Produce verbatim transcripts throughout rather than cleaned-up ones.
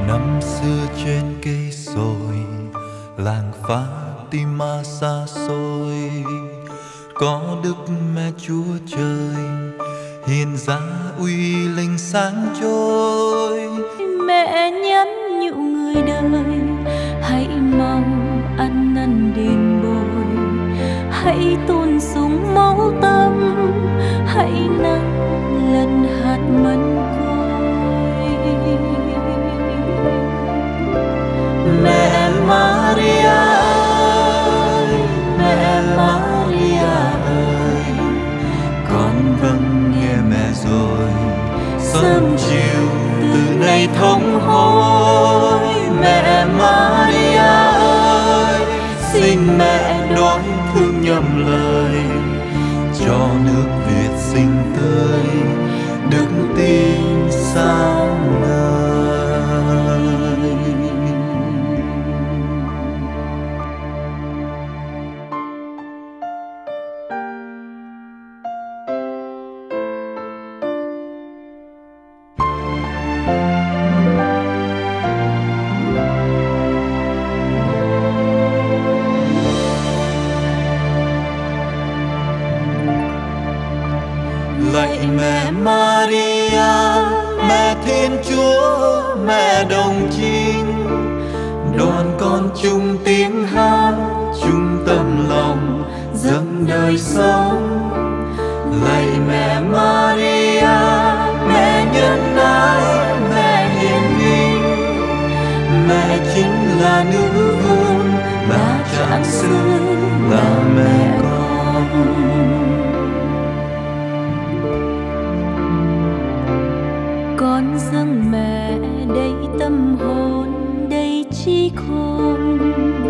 Năm xưa trên cây sồi, làng Fatima xa xôi, có Đức Mẹ Chúa Trời hiện ra uy linh sáng trôi. Mẹ nhắn nhủ người đời, hãy mau ăn năn đền bồi, hãy tôn sùng máu tâm, hãy nâng lần hạt mân côi. Mẹ Maria ơi, mẹ Maria ơi, Con vâng nghe mẹ rồi, sớm chiều từ nay thống hối. Mẹ Maria ơi, xin mẹ đón thương nhầm lời, cho nước Việt sinh tươi, đức tin sáng ngời. Lạy mẹ Maria, mẹ Thiên Chúa, mẹ đồng trinh, đoàn con chung tiếng hát, chung tâm lòng dâng đời sống. Lạy mẹ Maria, mẹ nhân ái, mẹ hiền vinh, mẹ chính là nữ vương, là trạng xứ, là mẹ con. Con dâng mẹ đầy tâm hồn, đầy trí khôn,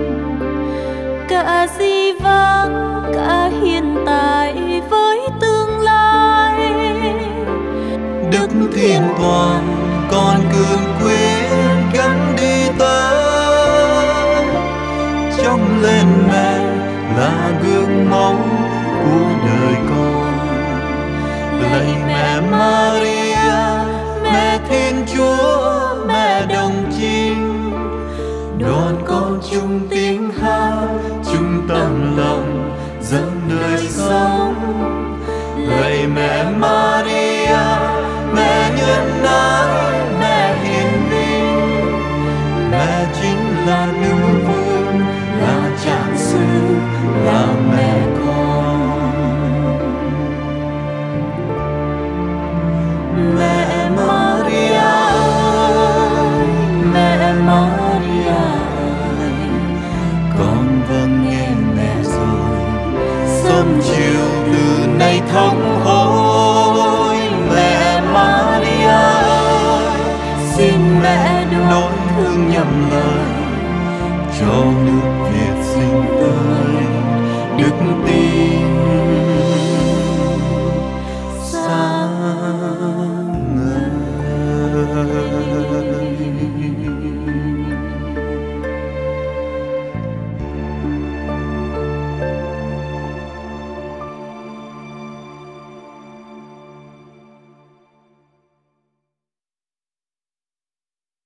cả di vãng, cả hiện tại với tương lai. Đức Thiên Toàn con cương quyết gắn đi tới, trong lên mẹ là gương mẫu của đời con. Lạy mẹ Maria, mẹ Thiên Chúa, mẹ đồng trinh, đoàn con chung